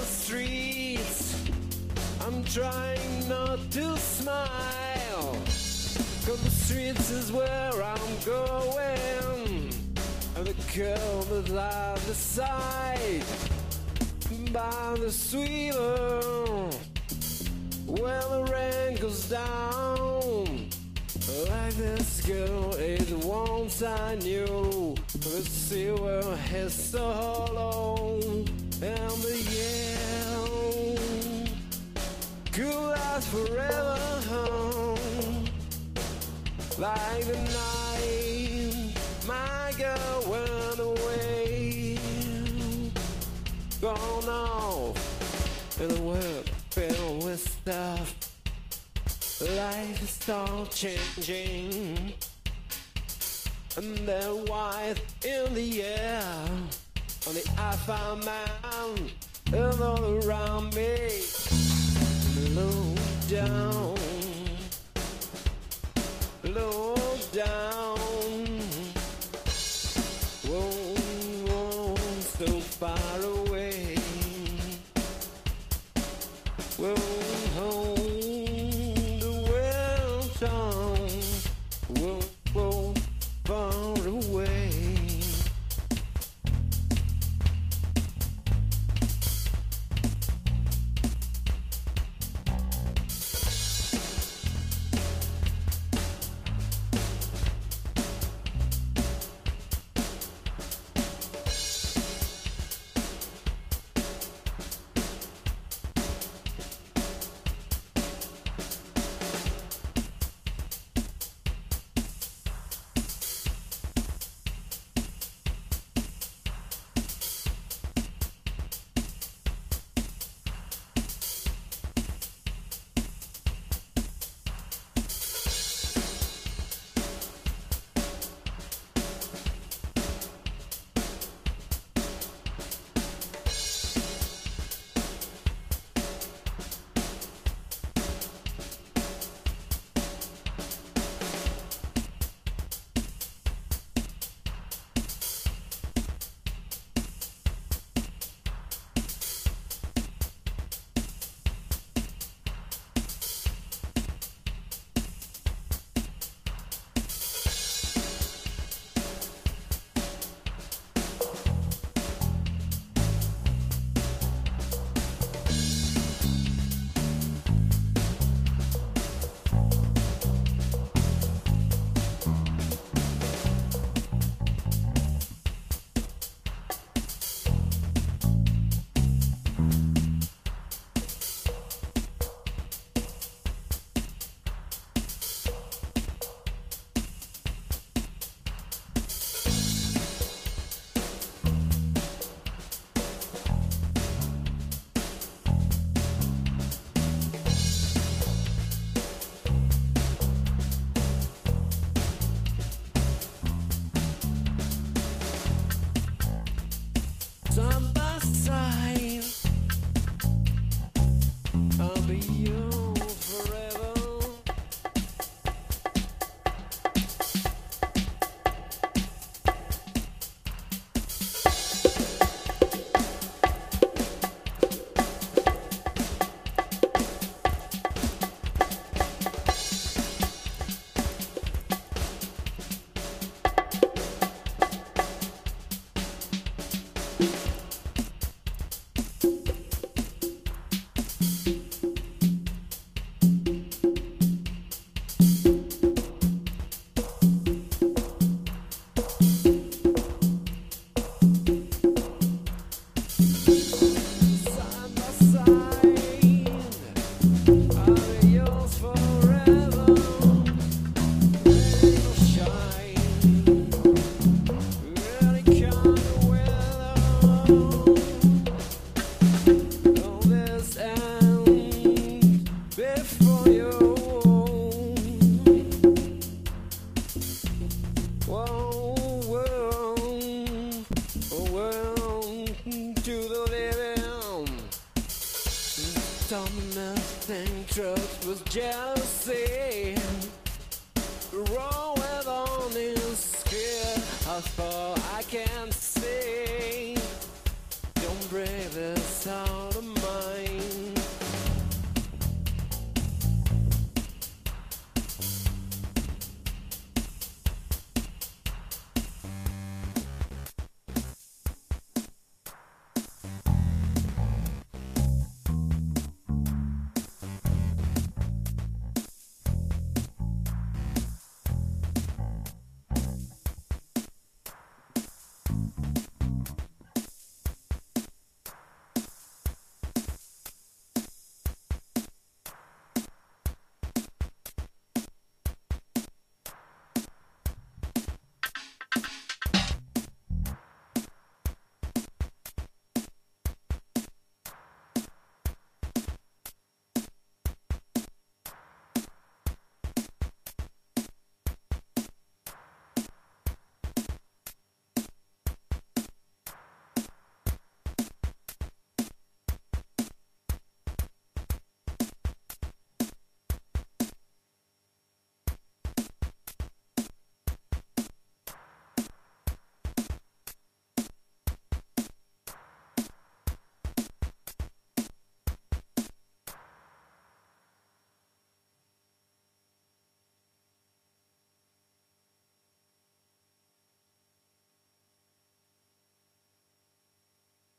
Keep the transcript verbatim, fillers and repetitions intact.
streets, I'm trying not to smile, 'cause the streets is where I'm going, and the curve is on the side, by the sweeper, where the rain goes down. Like this girl is the once I knew, the silver is so hollow, and the yell could last forever. Like the night my girl went away, gone off in a world filled with stuff. Life is all changing, and they're white in the air, on the alpha man is all around me. Low down, low down, whoa, whoa, so far away, whoa, whoa. Whoa, whoa, far away. Side by side, I'll be yours forever. Dominance and trust was jealousy. Wrong